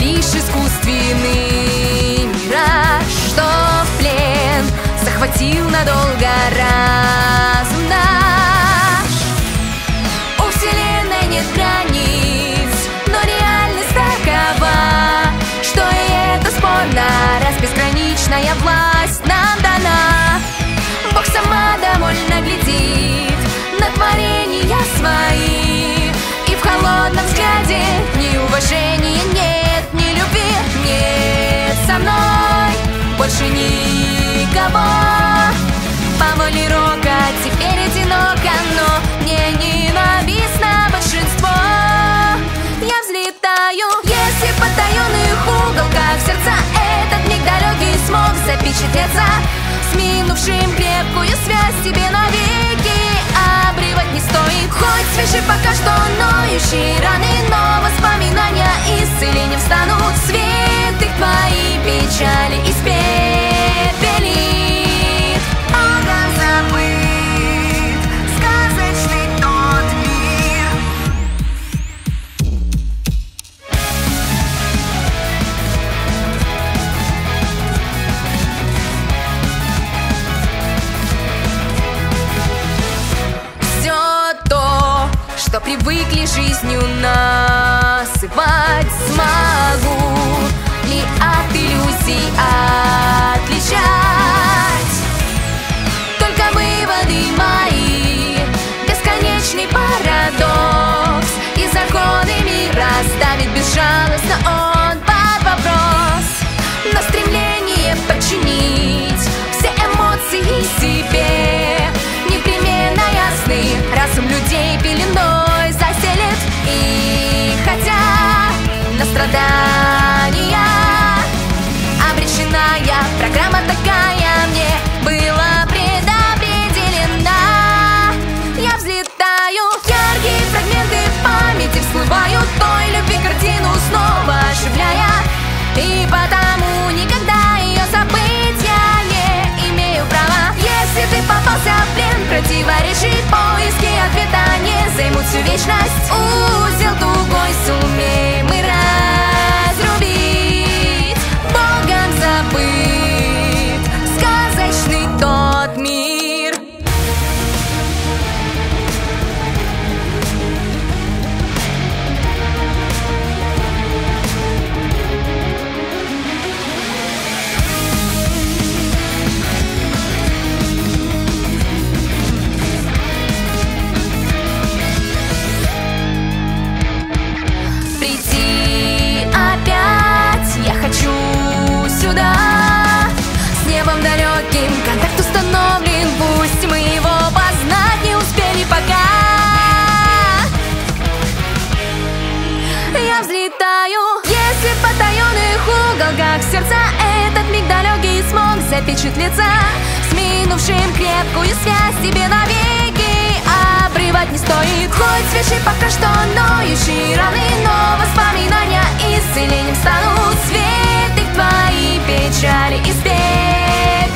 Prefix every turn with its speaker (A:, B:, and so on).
A: лишь искусственный мираж, что в плен захватил надолго разум наш. У вселенной нет границ, но реальность такова, что и это спорно, раз безграничная власть нам дана. Бог сама довольно глядит на творения свои, и в холодном взгляде ни уважения нет, ни любви нет со мной больше никого. По воле рока теперь одиноко, но мне ненавистно большинство. Я взлетаю, если в потаенных уголках сердца этот миг далекий смог запечатлеться, с минувшим крепкую связь тебе навеки обрывать не стоит. Хоть свежи пока что ноющие раны, но воспоминания исцелением станут. Святых твои печали испепелит. Богом забыт сказочный тот мир. Все то, что привыкли жизнью называть, смогу ли от иллюзий отличать? Только выводы мои, бесконечный парадокс, и законы мира ставит безжалостно он под вопрос. Но стремление подчинить все эмоции себе непременно ясный разум людей пеленой заселит. И хотя на страдания обреченная программа такая мне была предопределена, я взлетаю, яркие фрагменты памяти всплывают той любви картину снова оживляя, и потому никогда ее забыть я не имею права. Если ты попался в плен противоречий, поиски ответа не займут всю вечность. Узел тугой сумеем мы разрубить. Богом забыт сказочный тот мир. Прийти опять я хочу сюда, с небом далеким контакт установлен, пусть мы его познать не успели пока. Я взлетаю, если в потаенных уголках сердца этот миг далекий смог запечатлеться, с минувшим крепкую связь тебе навеки обрывать не стоит. Хоть свежи пока что ноющие раны, но воспоминания исцелением станут. Святых твои печали испепелит.